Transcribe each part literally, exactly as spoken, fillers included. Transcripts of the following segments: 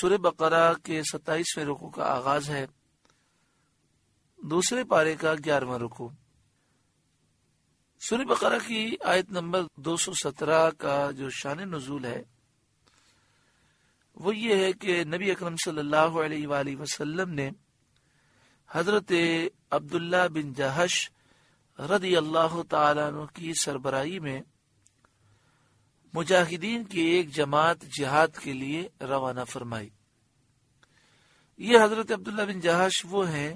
سورہ بقرہ کے ستائیسویں رکوع کا آغاز ہے، دوسرے پارے کا گیارہواں رکوع۔ سورہ بقرہ کی آیت نمبر دو سو سترہ کا جو شان نزول ہے وہ یہ ہے کہ نبی اکرم صلی اللہ علیہ وآلہ وسلم نے حضرت عبداللہ بن جہش رضی اللہ تعالیٰ عنہ کی سربراہی میں مجاہدین کی ایک جماعت جہاد کے لیے روانہ فرمائی۔ یہ حضرت عبداللہ بن جہش وہ ہیں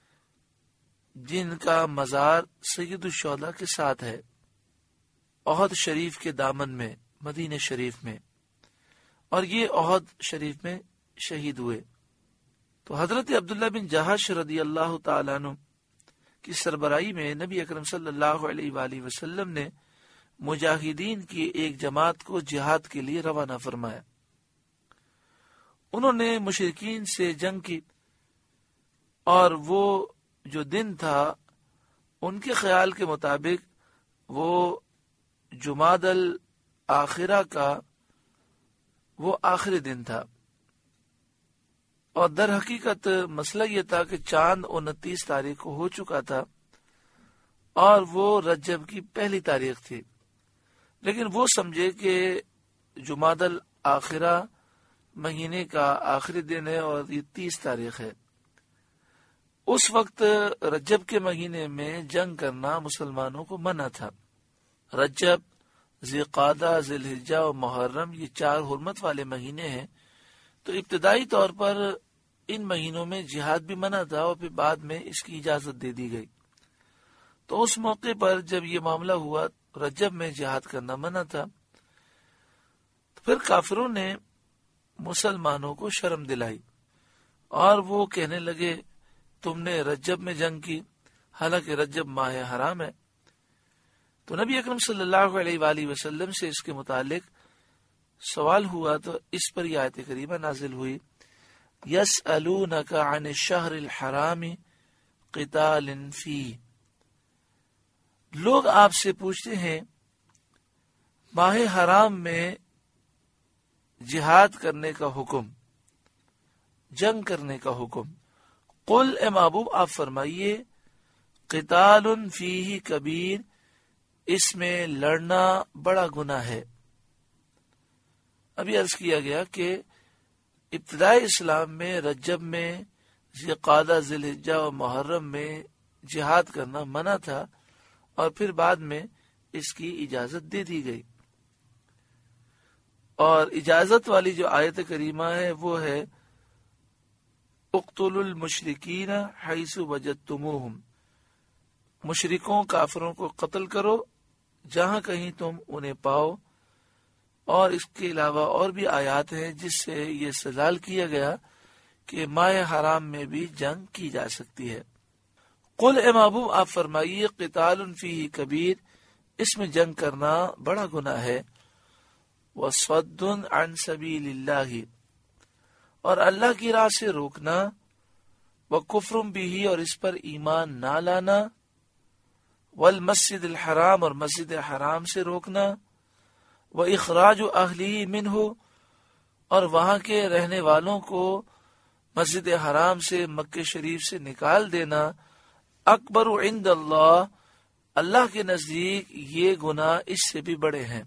جن کا مزار سید الشہداء کے ساتھ ہے، احد شریف کے دامن میں، مدینہ شریف میں، اور یہ احد شریف میں شہید ہوئے۔ تو حضرت عبداللہ بن جہش رضی اللہ تعالیٰ عنہ کی سربراہی میں نبی اکرم صلی اللہ علیہ وآلہ وسلم نے مجاہدین کی ایک جماعت کو جہاد کے لیے روانہ فرمایا۔ انہوں نے مشرکین سے جنگ کی، اور وہ جو دن تھا ان کے خیال کے مطابق وہ جمادی الاخرہ کا وہ آخری دن تھا، اور در حقیقت مسئلہ یہ تھا کہ چاند انتیس تاریخ کو ہو چکا تھا اور وہ رجب کی پہلی تاریخ تھی، لیکن وہ سمجھے کہ جمادی الاخرہ مہینے کا آخری دن ہے اور یہ تیس تاریخ ہے۔ اس وقت رجب کے مہینے میں جنگ کرنا مسلمانوں کو منع تھا۔ رجب، ذوالقعدہ، ذی الحجہ اور محرم یہ چار حرمت والے مہینے ہیں، تو ابتدائی طور پر ان مہینوں میں جہاد بھی منع تھا اور پھر بعد میں اس کی اجازت دے دی گئی۔ تو اس موقع پر جب یہ معاملہ ہوا، رجب میں جہاد کرنا منع تھا، تو پھر کافروں نے مسلمانوں کو شرم دلائی اور وہ کہنے لگے تم نے رجب میں جنگ کی، حالانکہ رجب ماہ حرام ہے۔ تو نبی اکرم صلی اللہ علیہ وآلہ وسلم سے اس کے متعلق سوال ہوا، تو اس پر یہ آیت کریمہ نازل ہوئی، یسألونک عن الشہر الحرام قتال فیہ، لوگ آپ سے پوچھتے ہیں ماہ حرام میں جہاد کرنے کا حکم، جنگ کرنے کا حکم۔ قل اے محبوب آپ فرمائیے قتال فیہ کبیر، اس میں لڑنا بڑا گناہ ہے۔ ابھی عرض کیا گیا کہ ابتدائی اسلام میں رجب میں، ذوالقعدہ، ذی الحجہ اور محرم میں جہاد کرنا منع تھا، اور پھر بعد میں اس کی اجازت دے دی گئی۔ اور اجازت والی جو آیت کریمہ ہے وہ ہے اقتلوا المشرکین حیث وجدتموہم، مشرکوں کافروں کو قتل کرو جہاں کہیں تم انہیں پاؤ۔ اور اس کے علاوہ اور بھی آیات ہیں جس سے یہ استدلال کیا گیا کہ ماہ حرام میں بھی جنگ کی جا سکتی ہے۔ قل اے محبوب آپ فرمائیے قتال فیہ کبیر، اس میں جنگ کرنا بڑا گناہ ہے، وصد عن سبیل اللہ، اور اللہ کی راہ سے روکنا، وکفر بہ، اور اس پر ایمان نہ لانا، والمسجد الحرام، اور مسجد حرام سے روکنا، واخراج اہلہ منہ، اور وہاں کے رہنے والوں کو مسجد حرام سے، مکہ شریف سے نکال دینا، اکبر عند اللہ، اللہ کے نزدیک یہ گناہ اس سے بھی بڑے ہیں۔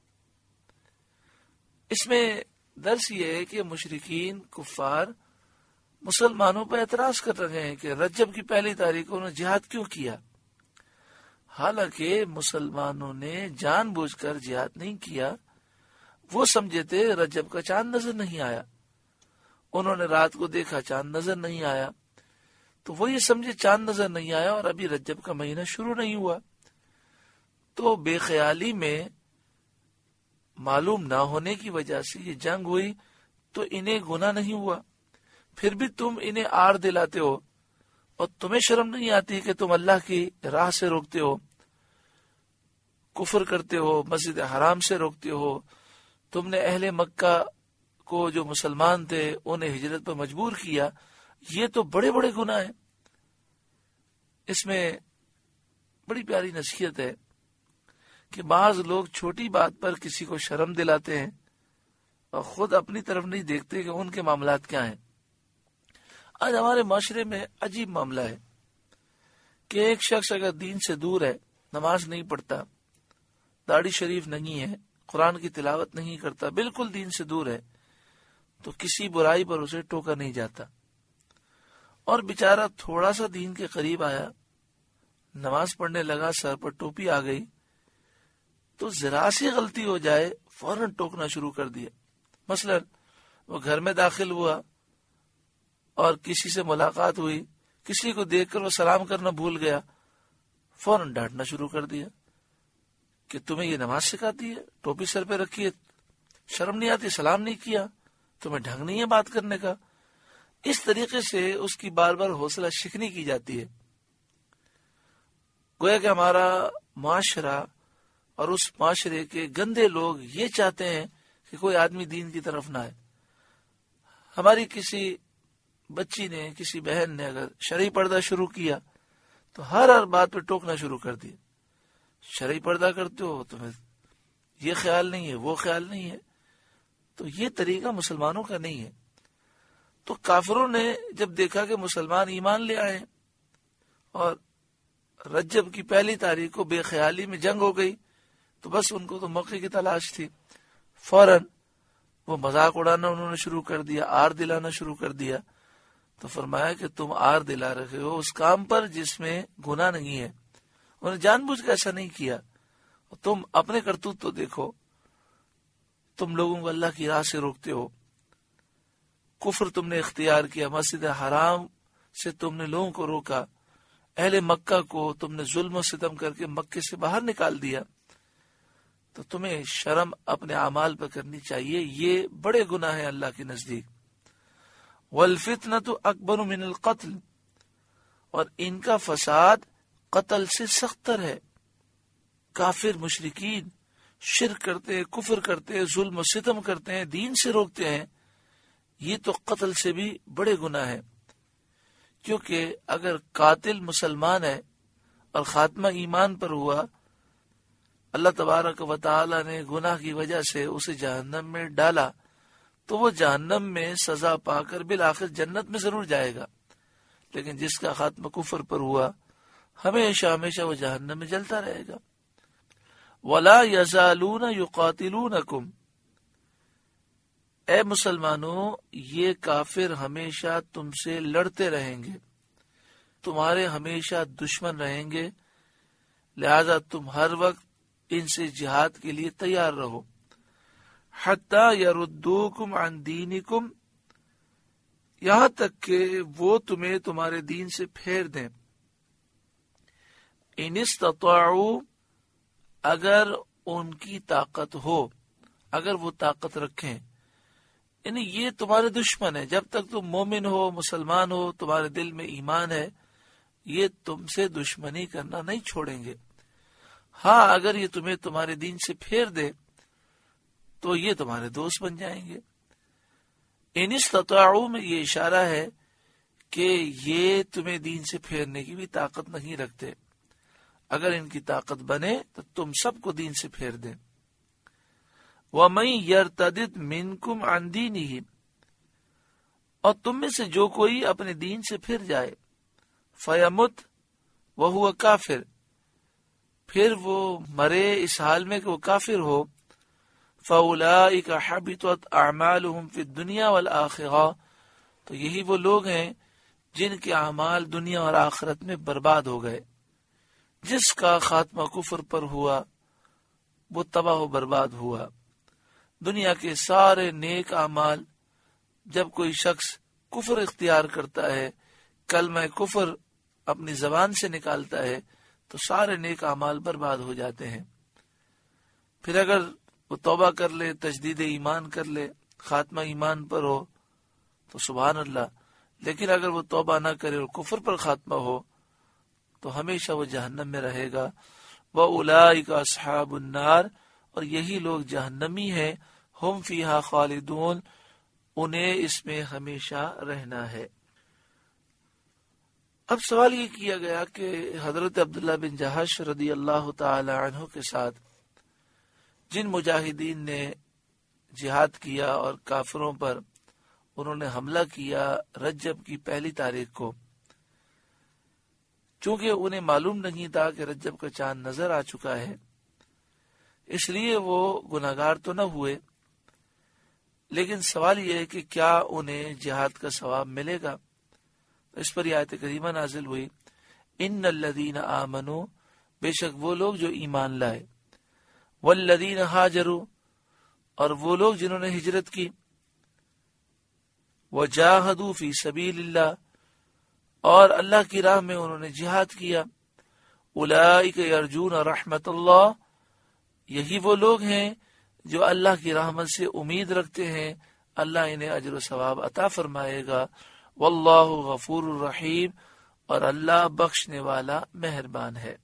اس میں درس یہ ہے کہ مشرکین کفار مسلمانوں پر اعتراض کر رہے ہیں کہ رجب کی پہلی تاریخ کو انہوں نے جہاد کیوں کیا، حالانکہ مسلمانوں نے جان بوجھ کر جہاد نہیں کیا۔ وہ سمجھے تھے رجب کا چاند نظر نہیں آیا، انہوں نے رات کو دیکھا چاند نظر نہیں آیا، تو وہ یہ سمجھے چاند نظر نہیں آیا اور ابھی رجب کا مہینہ شروع نہیں ہوا، تو بے خیالی میں معلوم نہ ہونے کی وجہ سے یہ جنگ ہوئی، تو انہیں گناہ نہیں ہوا۔ پھر بھی تم انہیں آڑ دلاتے ہو، اور تمہیں شرم نہیں آتی کہ تم اللہ کی راہ سے روکتے ہو، کفر کرتے ہو، مسجد حرام سے روکتے ہو، تم نے اہل مکہ کو جو مسلمان تھے انہیں ہجرت پر مجبور کیا، یہ تو بڑے بڑے گناہ ہیں۔ اس میں بڑی پیاری نصیحت ہے کہ بعض لوگ چھوٹی بات پر کسی کو شرم دلاتے ہیں اور خود اپنی طرف نہیں دیکھتے کہ ان کے معاملات کیا ہیں۔ آج ہمارے معاشرے میں عجیب معاملہ ہے کہ ایک شخص اگر دین سے دور ہے، نماز نہیں پڑھتا، داڑھی شریف نہیں ہے، قرآن کی تلاوت نہیں کرتا، بالکل دین سے دور ہے، تو کسی برائی پر اسے ٹوکا نہیں جاتا، اور بیچارہ تھوڑا سا دین کے قریب آیا، نماز پڑھنے لگا، سر پر ٹوپی آ گئی، تو ذرا سی غلطی ہو جائے فوراً ٹوکنا شروع کر دیا۔ مثلا وہ گھر میں داخل ہوا اور کسی سے ملاقات ہوئی، کسی کو دیکھ کر وہ سلام کرنا بھول گیا، فوراً ڈانٹنا شروع کر دیا کہ تمہیں یہ نماز سکھاتی ہے، ٹوپی سر پہ رکھی ہے، شرم نہیں آتی، سلام نہیں کیا، تمہیں ڈھنگ نہیں ہے بات کرنے کا۔ اس طریقے سے اس کی بار بار حوصلہ شکنی کی جاتی ہے۔ گویا کہ ہمارا معاشرہ اور اس معاشرے کے گندے لوگ یہ چاہتے ہیں کہ کوئی آدمی دین کی طرف نہ آئے۔ ہماری کسی بچی نے، کسی بہن نے اگر شرعی پردہ شروع کیا تو ہر ہر بات پہ ٹوکنا شروع کر دیا، شرعی پردہ کرتے ہو، تمہیں یہ خیال نہیں ہے، وہ خیال نہیں ہے۔ تو یہ طریقہ مسلمانوں کا نہیں ہے۔ تو کافروں نے جب دیکھا کہ مسلمان ایمان لے آئے اور رجب کی پہلی تاریخ کو بے خیالی میں جنگ ہو گئی، تو بس ان کو تو موقع کی تلاش تھی، فوراً وہ مذاق اڑانا انہوں نے شروع کر دیا، آر دلانا شروع کر دیا۔ تو فرمایا کہ تم آر دلا رہے ہو اس کام پر جس میں گناہ نہیں ہے، انہوں نے جان بوجھ کے ایسا نہیں کیا۔ تم اپنے کرتوت تو دیکھو، تم لوگوں کو اللہ کی راہ سے روکتے ہو، کفر تم نے اختیار کیا، مسجد حرام سے تم نے لوگوں کو روکا، اہل مکہ کو تم نے ظلم و ستم کر کے مکے سے باہر نکال دیا، تو تمہیں شرم اپنے اعمال پر کرنی چاہیے، یہ بڑے گناہ ہیں اللہ کے نزدیک۔ والفتنة اکبر من القتل، اور ان کا فساد قتل سے سخت تر ہے۔ کافر مشرکین شرک کرتے ہیں، کفر کرتے ہیں، ظلم و ستم کرتے ہیں، دین سے روکتے ہیں، یہ تو قتل سے بھی بڑے گناہ ہیں، کیونکہ اگر قاتل مسلمان ہے اور خاتمہ ایمان پر ہوا، اللہ تبارک و تعالی نے گناہ کی وجہ سے اسے جہنم میں ڈالا، تو وہ جہنم میں سزا پا کر بالآخر جنت میں ضرور جائے گا، لیکن جس کا خاتمہ کفر پر ہوا ہمیشہ ہمیشہ وہ جہنم میں جلتا رہے گا۔ وَلَا يَزَالُونَ يُقَاتِلُونَكُمْ، اے مسلمانوں یہ کافر ہمیشہ تم سے لڑتے رہیں گے، تمہارے ہمیشہ دشمن رہیں گے، لہذا تم ہر وقت ان سے جہاد کے لیے تیار رہو۔ حتی یردوکم عن دینکم، یہاں تک کہ وہ تمہیں تمہارے دین سے پھیر دیں۔ ان استطاعوا، اگر ان کی طاقت ہو، اگر وہ طاقت رکھیں، یعنی یہ تمہارے دشمن ہے، جب تک تم مومن ہو، مسلمان ہو، تمہارے دل میں ایمان ہے، یہ تم سے دشمنی کرنا نہیں چھوڑیں گے۔ ہاں اگر یہ تمہیں تمہارے دین سے پھیر دے تو یہ تمہارے دوست بن جائیں گے۔ ان استطاعوا میں یہ اشارہ ہے کہ یہ تمہیں دین سے پھیرنے کی بھی طاقت نہیں رکھتے، اگر ان کی طاقت بنے تو تم سب کو دین سے پھیر دیں۔ وَمَن يَرْتَدِدْ مِنْكُمْ عَنْ دِينِهِ، اور تم میں سے جو کوئی اپنے دین سے پھر جائے، فَيَمُتْ وَهُوَ كَافِرٌ، پھر وہ مرے اس حال میں کہ وہ کافر ہو، فَأُولَئِكَ حَبِطَتْ أَعْمَالُهُمْ فِي الدُّنْيَا وَالْآخِرَةِ، تو یہی وہ لوگ ہیں جن کے اعمال دنیا اور آخرت میں برباد ہو گئے۔ جس کا خاتمہ کفر پر ہوا وہ تباہ و برباد ہوا۔ دنیا کے سارے نیک اعمال، جب کوئی شخص کفر اختیار کرتا ہے، کلمہ کفر اپنی زبان سے نکالتا ہے، تو سارے نیک اعمال برباد ہو جاتے ہیں۔ پھر اگر وہ توبہ کر لے، تجدید ایمان کر لے، خاتمہ ایمان پر ہو تو سبحان اللہ، لیکن اگر وہ توبہ نہ کرے اور کفر پر خاتمہ ہو تو ہمیشہ وہ جہنم میں رہے گا۔ وَأُولَئِكَ أَصْحَابُ النَّارِ، اور یہی لوگ جہنمی ہیں، ہم فیہا خالدون، انہیں اس میں ہمیشہ رہنا ہے۔ اب سوال یہ کیا گیا کہ حضرت عبداللہ بن جہش رضی اللہ تعالی عنہ کے ساتھ جن مجاہدین نے جہاد کیا اور کافروں پر انہوں نے حملہ کیا رجب کی پہلی تاریخ کو، چونکہ انہیں معلوم نہیں تھا کہ رجب کا چاند نظر آ چکا ہے، اس لیے وہ گناہگار تو نہ ہوئے، لیکن سوال یہ ہے کہ کیا انہیں جہاد کا ثواب ملے گا؟ اس پر یہ آیت کریمہ نازل ہوئی، ان الذین آمنوا، بے شک وہ لوگ جو ایمان لائے، والذین ہاجروا، اور وہ لوگ جنہوں نے ہجرت کی، وجاہدوا فی سبیل اللہ، اور اللہ کی راہ میں انہوں نے جہاد کیا، اولئک یرجون رحمت اللہ، یہی وہ لوگ ہیں جو اللہ کی رحمت سے امید رکھتے ہیں، اللہ انہیں اجر و ثواب عطا فرمائے گا، واللہ غفور الرحیم، اور اللہ بخشنے والا مہربان ہے۔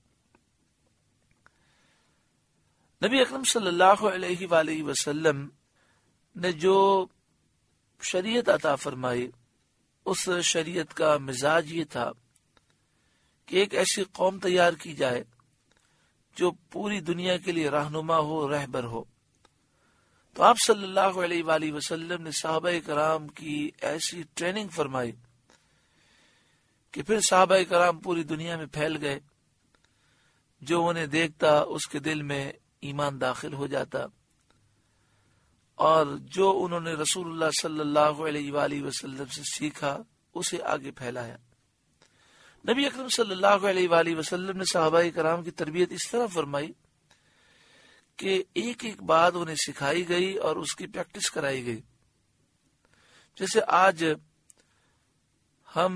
نبی اکرم صلی اللہ علیہ وآلہ وسلم نے جو شریعت عطا فرمائی، اس شریعت کا مزاج یہ تھا کہ ایک ایسی قوم تیار کی جائے جو پوری دنیا کے لیے رہنما ہو، رہبر ہو۔ تو آپ صلی اللہ علیہ وآلہ وسلم نے صحابہ کرام کی ایسی ٹریننگ فرمائی کہ پھر صحابہ کرام پوری دنیا میں پھیل گئے، جو انہیں دیکھتا اس کے دل میں ایمان داخل ہو جاتا، اور جو انہوں نے رسول اللہ صلی اللہ علیہ وآلہ وسلم سے سیکھا اسے آگے پھیلایا۔ نبی اکرم صلی اللہ علیہ وآلہ وسلم نے صحابہ کرام کی تربیت اس طرح فرمائی کہ ایک ایک بات انہیں سکھائی گئی اور اس کی پریکٹس کرائی گئی۔ جیسے آج ہم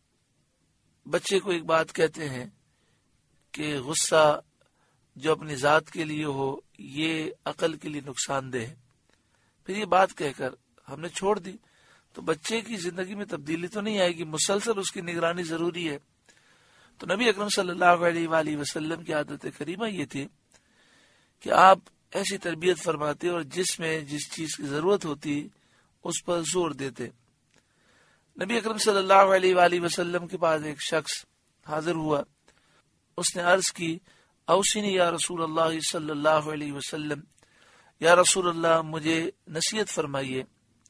بچے کو ایک بات کہتے ہیں کہ غصہ جو اپنی ذات کے لیے ہو یہ عقل کے لیے نقصان دہ ہے، پھر یہ بات کہہ کر ہم نے چھوڑ دی، تو بچے کی زندگی میں تبدیلی تو نہیں آئے گی، مسلسل اس کی نگرانی ضروری ہے۔ تو نبی اکرم صلی اللہ علیہ وآلہ وسلم کی عادت کریمہ یہ تھی کہ آپ ایسی تربیت فرماتے اور جس میں جس چیز کی ضرورت ہوتی اس پر زور دیتے۔ نبی اکرم صلی اللہ علیہ وآلہ وسلم کے پاس ایک شخص حاضر ہوا، اس نے عرض کی، اوصنی یا رسول اللہ صلی اللہ علیہ وسلم، یا رسول اللہ مجھے نصیحت فرمائیے۔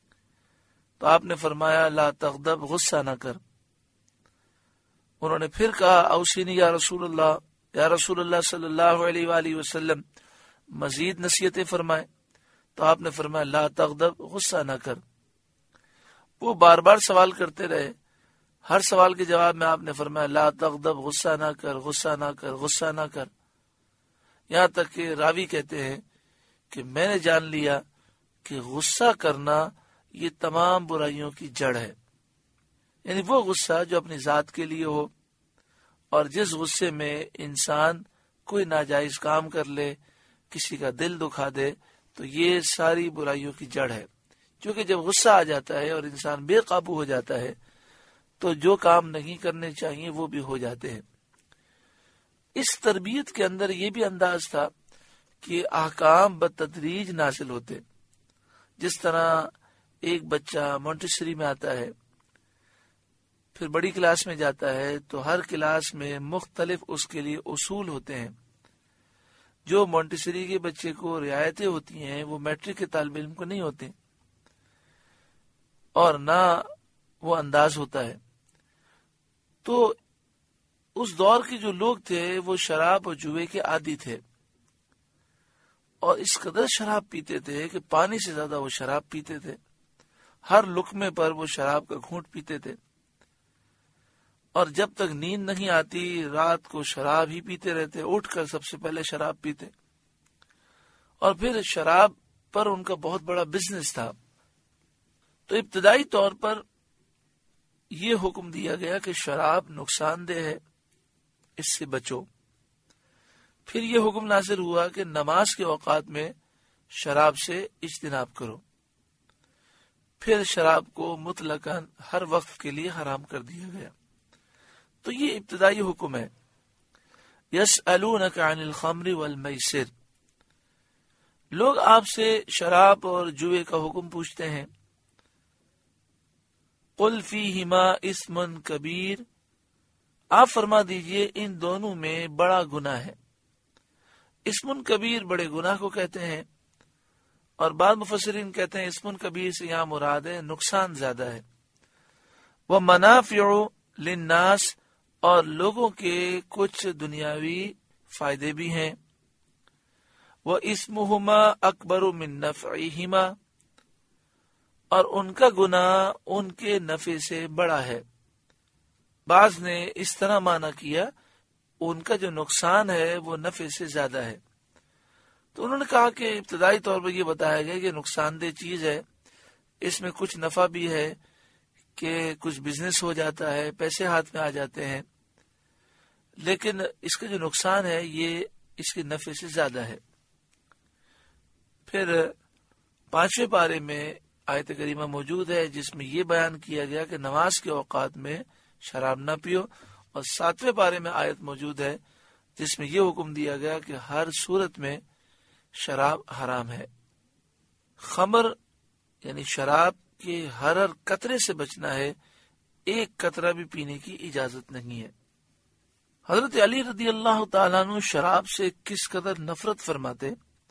تو آپ نے فرمایا، لا تغضب، غصہ نہ کر۔ انہوں نے پھر کہا، اوصنی یا رسول اللہ، یا رسول اللہ صلی اللہ علیہ وآلہ وسلم مزید نصیحتیں فرمائے۔ تو آپ نے فرمایا، لا تغضب، غصہ نہ کر۔ وہ بار بار سوال کرتے رہے، ہر سوال کے جواب میں آپ نے فرمایا، لا تغضب، غصہ نہ کر، غصہ نہ کر، غصہ نہ کر، یہاں تک کہ راوی کہتے ہیں کہ میں نے جان لیا کہ غصہ کرنا یہ تمام برائیوں کی جڑ ہے، یعنی وہ غصہ جو اپنی ذات کے لیے ہو، اور جس غصے میں انسان کوئی ناجائز کام کر لے، کسی کا دل دکھا دے، تو یہ ساری برائیوں کی جڑ ہے۔ کیونکہ جب غصہ آ جاتا ہے اور انسان بے قابو ہو جاتا ہے تو جو کام نہیں کرنے چاہیے وہ بھی ہو جاتے ہیں۔ اس تربیت کے اندر یہ بھی انداز تھا کہ احکام بتدریج نازل ہوتے، جس طرح ایک بچہ مونٹیسری میں آتا ہے، پھر بڑی کلاس میں جاتا ہے، تو ہر کلاس میں مختلف اس کے لیے اصول ہوتے ہیں۔ جو مونٹیسری کے بچے کو رعایتیں ہوتی ہیں وہ میٹرک کے طالب علم کو نہیں ہوتی، اور نہ وہ انداز ہوتا ہے۔ تو اس دور کے جو لوگ تھے وہ شراب اور جوئے کے عادی تھے، اور اس قدر شراب پیتے تھے کہ پانی سے زیادہ وہ شراب پیتے تھے، ہر لقمے پر وہ شراب کا گھونٹ پیتے تھے، اور جب تک نیند نہیں آتی رات کو شراب ہی پیتے رہتے، اٹھ کر سب سے پہلے شراب پیتے، اور پھر شراب پر ان کا بہت بڑا بزنس تھا۔ تو ابتدائی طور پر یہ حکم دیا گیا کہ شراب نقصان دہ ہے، اس سے بچو۔ پھر یہ حکم نازل ہوا کہ نماز کے اوقات میں شراب سے اجتناب کرو۔ پھر شراب کو مطلقاً ہر وقت کے لیے حرام کر دیا گیا۔ تو یہ ابتدائی حکم ہے۔ یسألونک عن الخمر والمیسر، لوگ آپ سے شراب اور جوئے کا حکم پوچھتے ہیں۔ قل فیہما اسم کبیر، آپ فرما دیجئے ان دونوں میں بڑا گناہ ہے۔ اسم کبیر بڑے گناہ کو کہتے ہیں، اور بعض مفسرین کہتے ہیں اسم کبیر سے یہاں مراد ہے نقصان زیادہ ہے. وہ منافع للناس، اور لوگوں کے کچھ دنیاوی فائدے بھی ہیں. وہ اسمہما اکبر من نفعہما، اور ان کا گناہ ان کے نفع سے بڑا ہے. بعض نے اس طرح معنی کیا ان کا جو نقصان ہے وہ نفع سے زیادہ ہے. تو انہوں نے کہا کہ ابتدائی طور پر یہ بتایا گیا کہ نقصان دہ چیز ہے، اس میں کچھ نفع بھی ہے کہ کچھ بزنس ہو جاتا ہے، پیسے ہاتھ میں آ جاتے ہیں، لیکن اس کا جو نقصان ہے یہ اس کے نفع سے زیادہ ہے. پھر پانچویں پارے میں آیت کریمہ موجود ہے جس میں یہ بیان کیا گیا کہ نماز کے اوقات میں شراب نہ پیو، اور ساتویں پارے میں آیت موجود ہے جس میں یہ حکم دیا گیا کہ ہر صورت میں شراب حرام ہے. خمر یعنی شراب کے ہر ہر قطرے سے بچنا ہے، ایک قطرہ بھی پینے کی اجازت نہیں ہے. حضرت علی رضی اللہ تعالیٰ عنہ شراب سے کس قدر نفرت فرماتے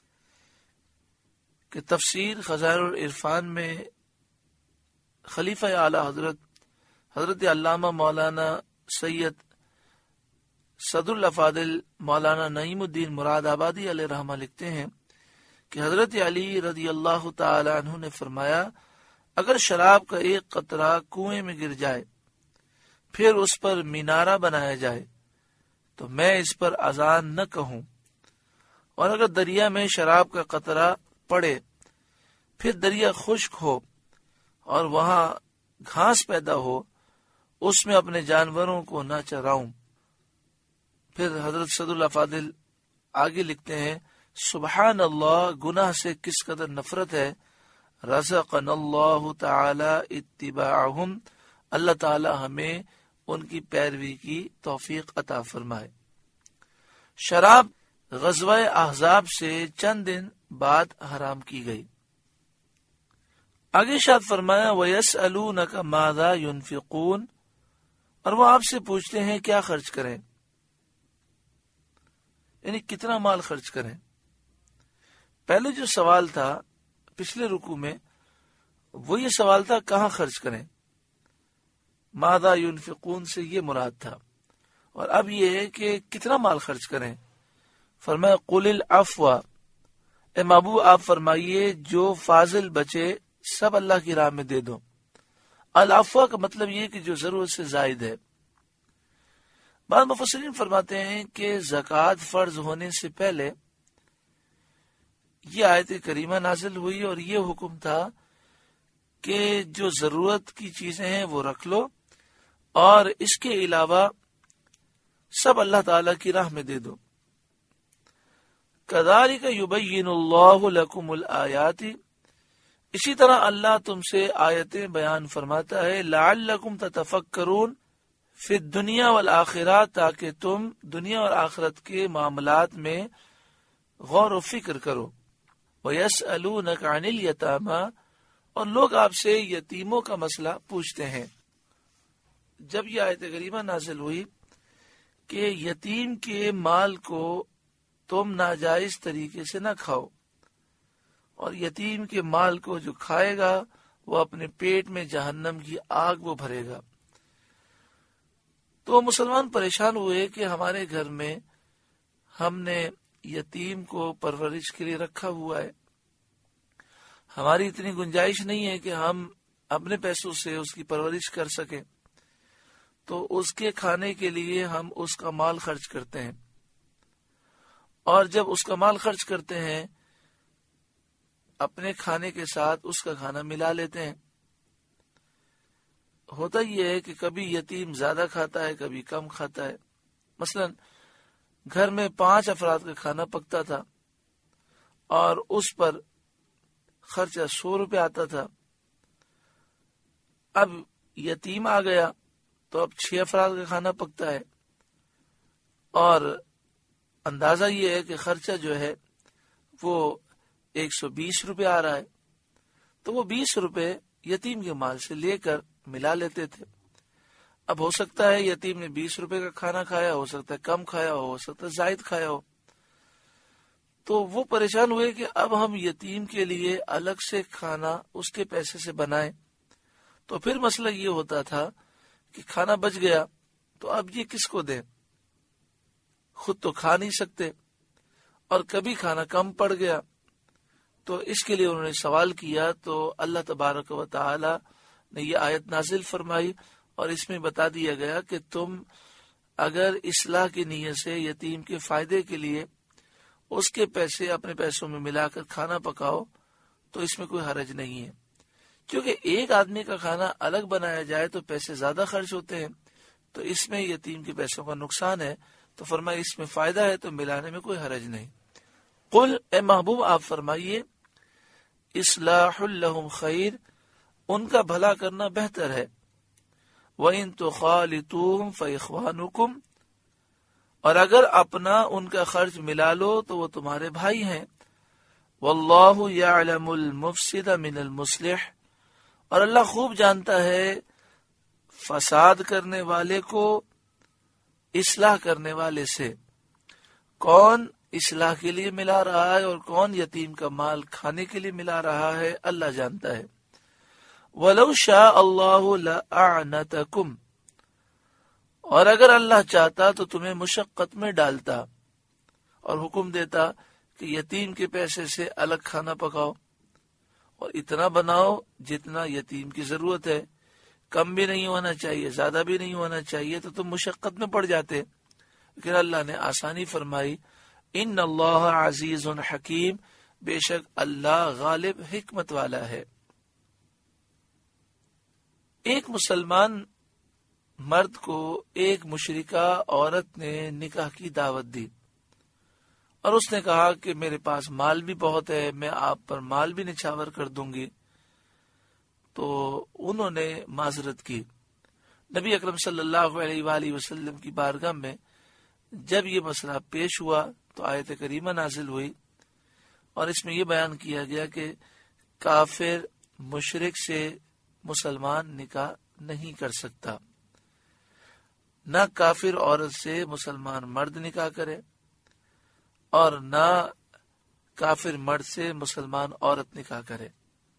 کہ تفسیر خزائن العرفان میں خلیفہ اعلی حضرت حضرت علامہ مولانا سید صدر الافاضل مولانا نعیم الدین مراد آبادی علیہ رحمہ لکھتے ہیں کہ حضرت علی رضی اللہ تعالی عنہ نے فرمایا، اگر شراب کا ایک قطرہ کنویں میں گر جائے پھر اس پر مینارہ بنایا جائے تو میں اس پر اذان نہ کہوں، اور اگر دریا میں شراب کا قطرہ پڑے پھر دریا خشک ہو اور وہاں گھاس پیدا ہو، اس میں اپنے جانوروں کو نہ چراؤں. پھر حضرت صدر الافاضل آگے لکھتے ہیں، سبحان اللہ، گناہ سے کس قدر نفرت ہے. رزقنا اللہ تعالی اتباعہم، اللہ تعالی ہمیں ان کی پیروی کی توفیق عطا فرمائے. شراب غزوہ احزاب سے چند دن بعد حرام کی گئی. آگے ارشاد فرمایا، وَيَسْأَلُونَكَ مَاذَا يُنْفِقُونَ، اور وہ آپ سے پوچھتے ہیں کیا خرچ کریں، یعنی کتنا مال خرچ کریں. پہلے جو سوال تھا پچھلے رکوع میں وہ یہ سوال تھا کہاں خرچ کریں، ماذا ينفقون سے یہ مراد تھا، اور اب یہ ہے کہ کتنا مال خرچ کریں. فرمایا قل العفو، اے محبوب آپ فرمائیے جو فاضل بچے سب اللہ کی راہ میں دے دو. العفو کا مطلب یہ کہ جو ضرورت سے زائد ہے. بعض مفسرین فرماتے ہیں کہ زکوٰۃ فرض ہونے سے پہلے یہ آیت کریمہ نازل ہوئی اور یہ حکم تھا کہ جو ضرورت کی چیزیں ہیں وہ رکھ لو اور اس کے علاوہ سب اللہ تعالی کی راہ میں دے دو. کذالک یبین اللہ لکم الآیات، اسی طرح اللہ تم سے آیتیں بیان فرماتا ہے. لعلکم تتفکرون فی الدنیا والآخرہ، تاکہ تم دنیا اور آخرت کے معاملات میں غور و فکر کرو. وَيَسْأَلُونَكَ عَنِ الْيَتَامَى، اور لوگ آپ سے یتیموں کا مسئلہ پوچھتے ہیں. جب یہ آیت کریمہ نازل ہوئی کہ یتیم کے مال کو تم ناجائز طریقے سے نہ کھاؤ، اور یتیم کے مال کو جو کھائے گا وہ اپنے پیٹ میں جہنم کی آگ وہ بھرے گا، تو مسلمان پریشان ہوئے کہ ہمارے گھر میں ہم نے یتیم کو پرورش کے لیے رکھا ہوا ہے، ہماری اتنی گنجائش نہیں ہے کہ ہم اپنے پیسوں سے اس کی پرورش کر سکیں، تو اس کے کھانے کے لیے ہم اس کا مال خرچ کرتے ہیں، اور جب اس کا مال خرچ کرتے ہیں اپنے کھانے کے ساتھ اس کا کھانا ملا لیتے ہیں. ہوتا یہ ہے کہ کبھی یتیم زیادہ کھاتا ہے کبھی کم کھاتا ہے. مثلا گھر میں پانچ افراد کا کھانا پکتا تھا اور اس پر خرچہ سو روپے آتا تھا، اب یتیم آ گیا تو اب چھ افراد کا کھانا پکتا ہے، اور اندازہ یہ ہے کہ خرچہ جو ہے وہ ایک سو بیس روپے آ رہا ہے، تو وہ بیس روپے یتیم کے مال سے لے کر ملا لیتے تھے. اب ہو سکتا ہے یتیم نے بیس روپے کا کھانا کھایا، ہو سکتا ہے کم کھایا ہو، ہو سکتا ہے زائد کھایا ہو. تو وہ پریشان ہوئے کہ اب ہم یتیم کے لیے الگ سے کھانا اس کے پیسے سے بنائیں. تو پھر مسئلہ یہ ہوتا تھا کہ کھانا بچ گیا تو اب یہ کس کو دیں؟ خود تو کھا نہیں سکتے، اور کبھی کھانا کم پڑ گیا. تو اس کے لیے انہوں نے سوال کیا، تو اللہ تبارک و تعالی نے یہ آیت نازل فرمائی اور اس میں بتا دیا گیا کہ تم اگر اصلاح کی نیت سے یتیم کے فائدے کے لیے اس کے پیسے اپنے پیسوں میں ملا کر کھانا پکاؤ تو اس میں کوئی حرج نہیں ہے. کیونکہ ایک آدمی کا کھانا الگ بنایا جائے تو پیسے زیادہ خرچ ہوتے ہیں، تو اس میں یتیم کے پیسوں کا نقصان ہے. تو فرمایا اس میں فائدہ ہے تو ملانے میں کوئی حرج نہیں. قل، اے محبوب آپ فرمائیے، اصلاح لہم خیر، ان کا بھلا کرنا بہتر ہے. وَإِن تُخَالِطُوهُمْ فَإِخْوَانُكُمْ، اور اگر اپنا ان کا خرچ ملا لو تو وہ تمہارے بھائی ہیں. وَاللَّهُ يَعْلَمُ الْمُفْسِدَ مِنَ الْمُصْلِحِ، اور اللہ خوب جانتا ہے فساد کرنے والے کو اصلاح کرنے والے سے. کون اصلاح کے لیے ملا رہا ہے اور کون یتیم کا مال کھانے کے لیے ملا رہا ہے، اللہ جانتا ہے. وَلَوْ شَاءَ اللَّهُ لَأَعْنَتَكُمْ، اور اگر اللہ چاہتا تو تمہیں مشقت میں ڈالتا اور حکم دیتا کہ یتیم کے پیسے سے الگ کھانا پکاؤ اور اتنا بناؤ جتنا یتیم کی ضرورت ہے، کم بھی نہیں ہونا چاہیے زیادہ بھی نہیں ہونا چاہیے، تو تم مشقت میں پڑ جاتے. لیکن اللہ نے آسانی فرمائی. ان اللہ عزیز حکیم، بے شک اللہ غالب حکمت والا ہے. ایک مسلمان مرد کو ایک مشرکہ عورت نے نکاح کی دعوت دی اور اس نے کہا کہ میرے پاس مال بھی بہت ہے، میں آپ پر مال بھی نچھاور کر دوں گی. تو انہوں نے معذرت کی. نبی اکرم صلی اللہ علیہ وآلہ وسلم کی بارگاہ میں جب یہ مسئلہ پیش ہوا تو آیت کریمہ نازل ہوئی اور اس میں یہ بیان کیا گیا کہ کافر مشرک سے مسلمان نکاح نہیں کر سکتا، نہ کافر عورت سے مسلمان مرد نکاح کرے اور نہ کافر مرد سے مسلمان عورت نکاح کرے.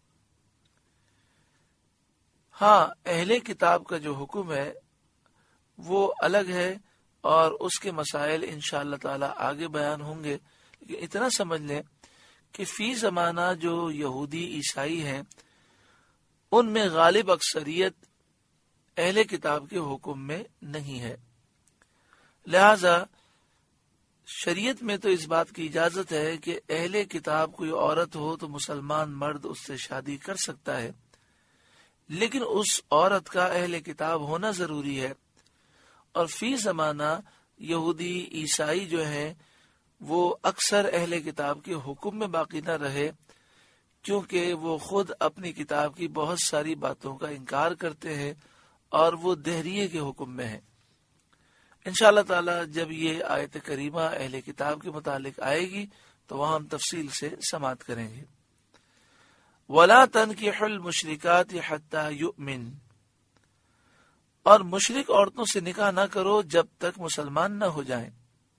ہاں، اہل کتاب کا جو حکم ہے وہ الگ ہے اور اس کے مسائل انشاءاللہ تعالی آگے بیان ہوں گے. لیکن اتنا سمجھ لیں کہ فی زمانہ جو یہودی عیسائی ہیں ان میں غالب اکثریت اہل کتاب کے حکم میں نہیں ہے. لہذا شریعت میں تو اس بات کی اجازت ہے کہ اہل کتاب کوئی عورت ہو تو مسلمان مرد اس سے شادی کر سکتا ہے، لیکن اس عورت کا اہل کتاب ہونا ضروری ہے. اور فی زمانہ یہودی عیسائی جو ہیں وہ اکثر اہل کتاب کے حکم میں باقی نہ رہے، کیونکہ وہ خود اپنی کتاب کی بہت ساری باتوں کا انکار کرتے ہیں اور وہ دہریے کے حکم میں ہیں. انشاءاللہ تعالی جب یہ آیت کریمہ اہل کتاب کے متعلق آئے گی تو وہاں ہم تفصیل سے سماعت کریں گے. وَلَا تَنْكِحُوا الْمُشْرِكَاتِ حَتَّى يُؤْمِنْ، اور مشرک عورتوں سے نکاح نہ کرو جب تک مسلمان نہ ہو جائیں.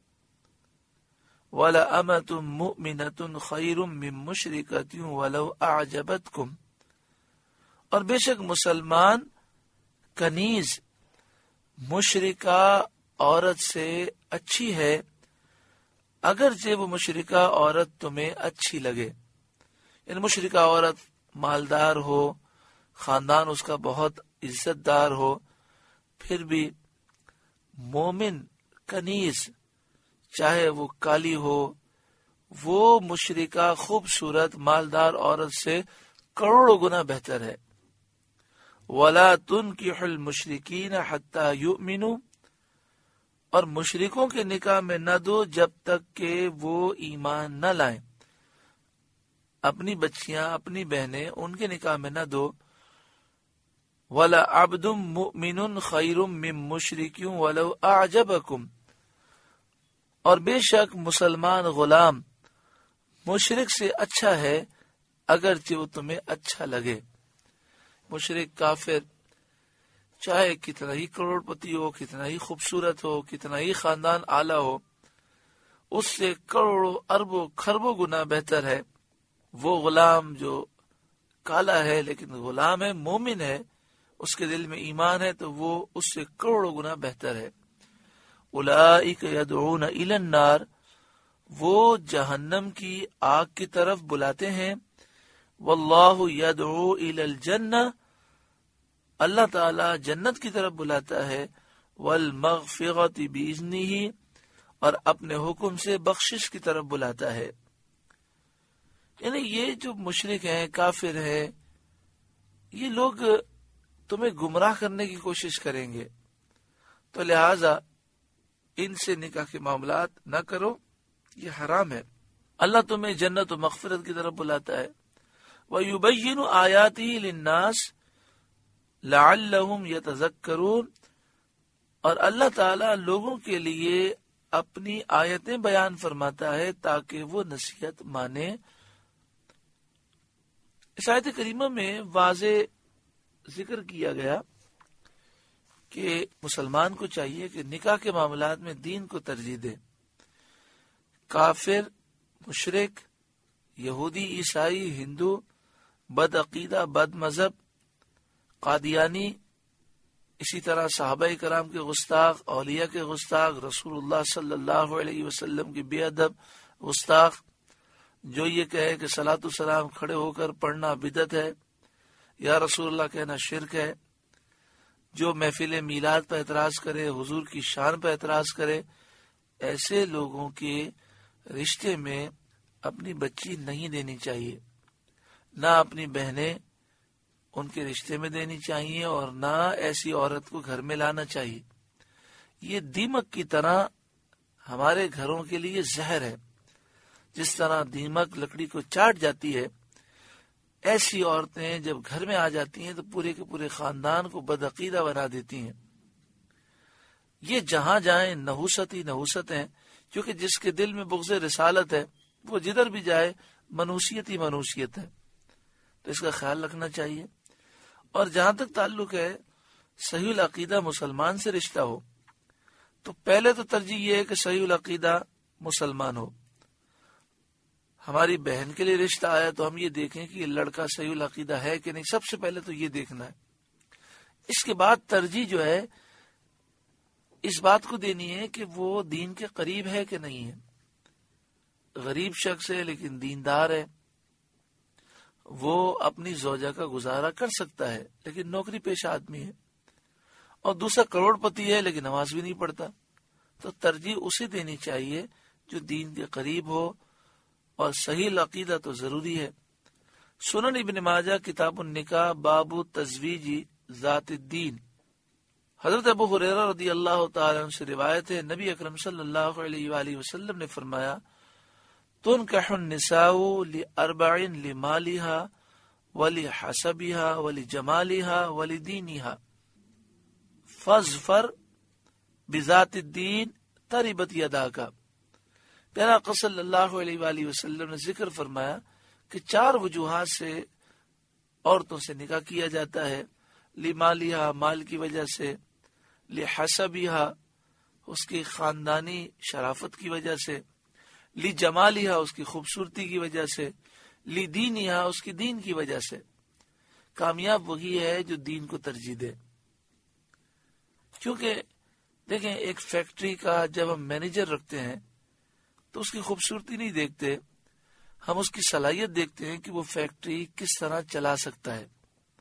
وَلَأَمَةٌ مُؤْمِنَةٌ خَيْرٌ مِّن مُشْرِكَةٍ وَلَوْ أَعْجَبَتْكُمْ، اور بے شک مسلمان کنیز مشرکہ عورت سے اچھی ہے اگرچہ وہ مشرکہ عورت تمہیں اچھی لگے. یعنی مشرکہ عورت مالدار ہو، خاندان اس کا بہت عزت دار ہو، پھر بھی مومن کنیز چاہے وہ کالی ہو، وہ مشرکہ خوبصورت مالدار عورت سے کروڑوں گنا بہتر ہے. وَلَا تُنْكِحُوا الْمُشْرِكِينَ حَتَّى يُؤْمِنُوا، اور مشرکوں کے نکاح میں نہ دو جب تک کہ وہ ایمان نہ لائیں. اپنی بچیاں اپنی بہنیں ان کے نکاح میں نہ دو. وَلَا عَبْدٌ مُؤْمِنٌ خَيْرٌ مِّن مُشْرِكٍ وَلَوْ أَعْجَبَكُمْ، اور بے شک مسلمان غلام مشرک سے اچھا ہے اگرچہ وہ تمہیں اچھا لگے. مشرک کافر چاہے کتنا ہی کروڑ پتی ہو، کتنا ہی خوبصورت ہو، کتنا ہی خاندان اعلیٰ ہو، اس سے کروڑوں اربوں خربوں گنا بہتر ہے۔ وہ غلام جو کالا ہے لیکن غلام ہے، مومن ہے، اس کے دل میں ایمان ہے، تو وہ اس سے کروڑوں گنا بہتر ہے۔ اولئک یدعون الی النار، وہ جہنم کی آگ کی طرف بلاتے ہیں۔ واللہ یدعو الی الجنہ، اللہ تعالی جنت کی طرف بلاتا ہے۔ والمغفرۃ باذنہ، اور اپنے حکم سے بخشش کی طرف بلاتا ہے۔ یعنی یہ جو مشرک ہیں، کافر ہیں، یہ لوگ تمہیں گمراہ کرنے کی کوشش کریں گے، تو لہذا ان سے نکاح کے معاملات نہ کرو، یہ حرام ہے۔ اللہ تمہیں جنت و مغفرت کی طرف بلاتا ہے۔ وَيُبَيِّنُ آيَاتِهِ لِلنَّاسِ لَعَلَّهُمْ يَتَذَكَّرُونَ، اور اللہ تعالیٰ لوگوں کے لیے اپنی آیتیں بیان فرماتا ہے تاکہ وہ نصیحت مانے۔ اس آیت کریمہ میں واضح ذکر کیا گیا کہ مسلمان کو چاہیے کہ نکاح کے معاملات میں دین کو ترجیح دے۔ کافر، مشرک، یہودی، عیسائی، ہندو، بد عقیدہ، بد مذہب، قادیانی، اسی طرح صحابہ کرام کے گستاخ، اولیاء کے گستاخ، رسول اللہ صلی اللہ علیہ وسلم کی بے ادب گستاخ، جو یہ کہے کہ صلاۃ السلام کھڑے ہو کر پڑھنا بدعت ہے، یا رسول اللہ کہنا شرک ہے، جو محفل میلاد پر اعتراض کرے، حضور کی شان پر اعتراض کرے، ایسے لوگوں کے رشتے میں اپنی بچی نہیں دینی چاہیے، نہ اپنی بہنیں ان کے رشتے میں دینی چاہیے، اور نہ ایسی عورت کو گھر میں لانا چاہیے۔ یہ دیمک کی طرح ہمارے گھروں کے لیے زہر ہے۔ جس طرح دیمک لکڑی کو چاٹ جاتی ہے، ایسی عورتیں جب گھر میں آ جاتی ہیں تو پورے کے پورے خاندان کو بدعقیدہ بنا دیتی ہیں۔ یہ جہاں جائیں نحوست ہی نحوست ہیں، کیونکہ جس کے دل میں بغض رسالت ہے وہ جدھر بھی جائے منوسیت ہی منوسیت ہے، تو اس کا خیال رکھنا چاہیے۔ اور جہاں تک تعلق ہے صحیح العقیدہ مسلمان سے رشتہ ہو، تو پہلے تو ترجیح یہ ہے کہ صحیح العقیدہ مسلمان ہو۔ ہماری بہن کے لیے رشتہ آیا تو ہم یہ دیکھیں کہ یہ لڑکا صحیح العقیدہ ہے کہ نہیں، سب سے پہلے تو یہ دیکھنا ہے۔ اس کے بعد ترجیح جو ہے اس بات کو دینی ہے کہ وہ دین کے قریب ہے کہ نہیں ہے۔ غریب شخص ہے لیکن دیندار ہے، وہ اپنی زوجہ کا گزارا کر سکتا ہے لیکن نوکری پیشہ آدمی ہے، اور دوسرا کروڑ پتی ہے لیکن نماز بھی نہیں پڑھتا، تو ترجیح اسے دینی چاہیے جو دین کے قریب ہو، اور صحیح العقیدہ تو ضروری ہے۔ سنن ابن ماجہ کتاب النکاح باب تزویج ذات الدین، حضرت ابو ہریرہ رضی اللہ تعالی عنہ سے روایت ہے، نبی اکرم صلی اللہ علیہ وآلہ وسلم نے فرمایا، تنکح النساء لأربع لمالها ولحسبها ولجمالها ولدینها فاظفر بذات الدین تربت یداک۔ پیارا آقا صلی اللہ علیہ وآلہ وسلم نے ذکر فرمایا کہ چار وجوہات سے عورتوں سے نکاح کیا جاتا ہے، لمالها مال کی وجہ سے، لحسبها اس کی خاندانی شرافت کی وجہ سے، لجمالها اس کی خوبصورتی کی وجہ سے، لدینها اس کی دین کی وجہ سے۔ کامیاب وہی ہے جو دین کو ترجیح دے، کیونکہ دیکھیں ایک فیکٹری کا جب ہم مینیجر رکھتے ہیں تو اس کی خوبصورتی نہیں دیکھتے، ہم اس کی صلاحیت دیکھتے ہیں کہ وہ فیکٹری کس طرح چلا سکتا ہے۔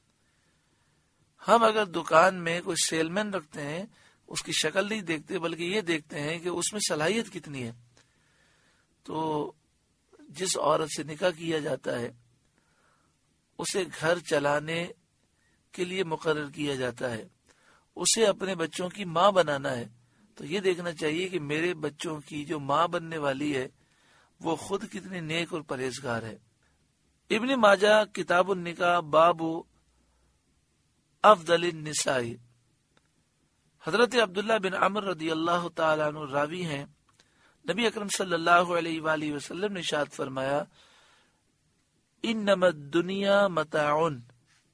ہم اگر دکان میں کوئی سیل مین رکھتے ہیں اس کی شکل نہیں دیکھتے بلکہ یہ دیکھتے ہیں کہ اس میں صلاحیت کتنی ہے۔ تو جس عورت سے نکاح کیا جاتا ہے اسے گھر چلانے کے لیے مقرر کیا جاتا ہے، اسے اپنے بچوں کی ماں بنانا ہے، تو یہ دیکھنا چاہیے کہ میرے بچوں کی جو ماں بننے والی ہے وہ خود کتنی نیک اور پرہیزگار ہے۔ ابن ماجہ کتاب النکاح باب افضل النساء، حضرت عبداللہ بن عمر رضی اللہ تعالیٰ عنہ راوی ہیں، نبی اکرم صلی اللہ علیہ وآلہ وسلم نے ارشاد فرمایا، انما الدنیا متاع،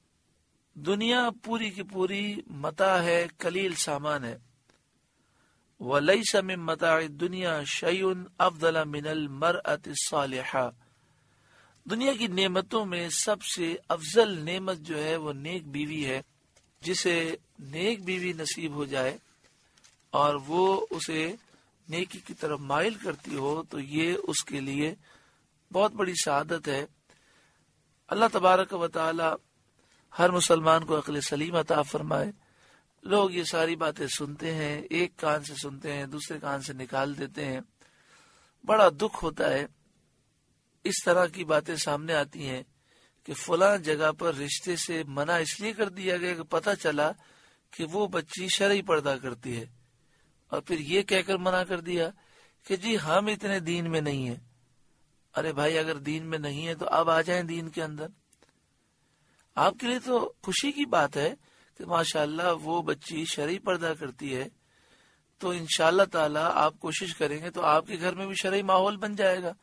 دنیا پوری کی پوری متاع ہے، قلیل سامان ہے، وَلَيْسَ مِن مَتَاعِ الدُّنْيَا شَيْءٌ أَفْضَلَ مِنَ الْمَرْأَةِ الصَّالِحَةِ، دنیا کی نعمتوں میں سب سے افضل نعمت جو ہے وہ نیک بیوی ہے. جسے نیک بیوی نصیب ہو جائے اور وہ اسے نیکی کی طرف مائل کرتی ہو تو یہ اس کے لیے بہت بڑی سعادت ہے. اللہ تبارک و تعالی ہر مسلمان کو عقل سلیم عطا فرمائے. لوگ یہ ساری باتیں سنتے ہیں، ایک کان سے سنتے ہیں دوسرے کان سے نکال دیتے ہیں. بڑا دکھ ہوتا ہے اس طرح کی باتیں سامنے آتی ہیں کہ فلاں جگہ پر رشتے سے منع اس لیے کر دیا گیا کہ پتہ چلا کہ وہ بچی شرعی پردہ کرتی ہے، اور پھر یہ کہہ کر منع کر دیا کہ جی ہم اتنے دین میں نہیں ہیں. ارے بھائی اگر دین میں نہیں ہے تو اب آ جائیں دین کے اندر. آپ کے لیے تو خوشی کی بات ہے کہ ماشاءاللہ وہ بچی شرعی پردہ کرتی ہے، تو انشاءاللہ تعالی آپ کوشش کریں گے تو آپ کے گھر میں بھی شرعی ماحول بن جائے گا.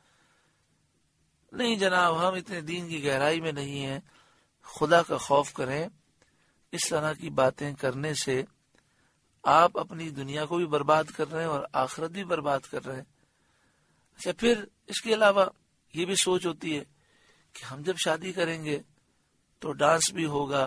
نہیں جناب ہم اتنے دین کی گہرائی میں نہیں ہیں. خدا کا خوف کریں. اس طرح کی باتیں کرنے سے آپ اپنی دنیا کو بھی برباد کر رہے ہیں اور آخرت بھی برباد کر رہے ہیں. اچھا پھر اس کے علاوہ یہ بھی سوچ ہوتی ہے کہ ہم جب شادی کریں گے تو ڈانس بھی ہوگا،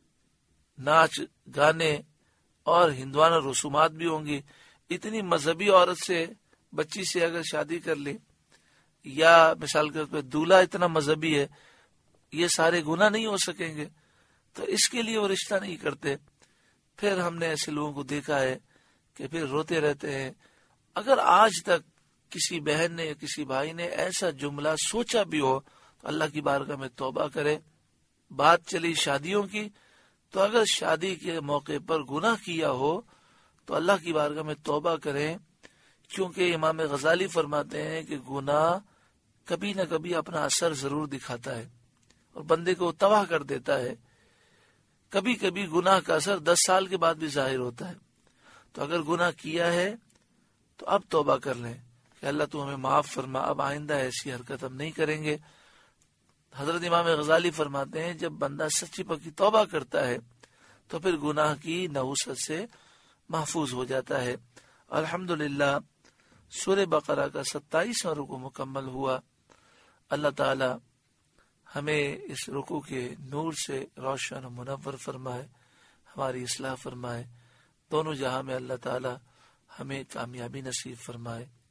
ناچ گانے اور ہندوانہ رسومات بھی ہوں گی. اتنی مذہبی عورت سے بچی سے اگر شادی کر لے، یا مثال کے طور پہ دولہا اتنا مذہبی ہے، یہ سارے گناہ نہیں ہو سکیں گے، تو اس کے لیے وہ رشتہ نہیں کرتے. پھر ہم نے ایسے لوگوں کو دیکھا ہے کہ پھر روتے رہتے ہیں. اگر آج تک کسی بہن نے یا کسی بھائی نے ایسا جملہ سوچا بھی ہو تو اللہ کی بارگاہ میں توبہ کرے. بات چلی شادیوں کی، تو اگر شادی کے موقع پر گناہ کیا ہو تو اللہ کی بارگاہ میں توبہ کریں، کیونکہ امام غزالی فرماتے ہیں کہ گناہ کبھی نہ کبھی اپنا اثر ضرور دکھاتا ہے اور بندے کو تباہ کر دیتا ہے. کبھی کبھی گناہ کا اثر دس سال کے بعد بھی ظاہر ہوتا ہے. تو اگر گناہ کیا ہے تو اب توبہ کر لیں کہ اللہ تو ہمیں معاف فرما، اب آئندہ ایسی حرکت ہم نہیں کریں گے. حضرت امام غزالی فرماتے ہیں جب بندہ سچی پکی توبہ کرتا ہے تو پھر گناہ کی نحوست سے محفوظ ہو جاتا ہے. الحمدللہ سورہ بقرہ کا ستائیسواں رکوع مکمل ہوا. اللہ تعالی ہمیں اس رکوع کے نور سے روشن و منور فرمائے، ہماری اصلاح فرمائے. دونوں جہاں میں اللہ تعالی ہمیں کامیابی نصیب فرمائے.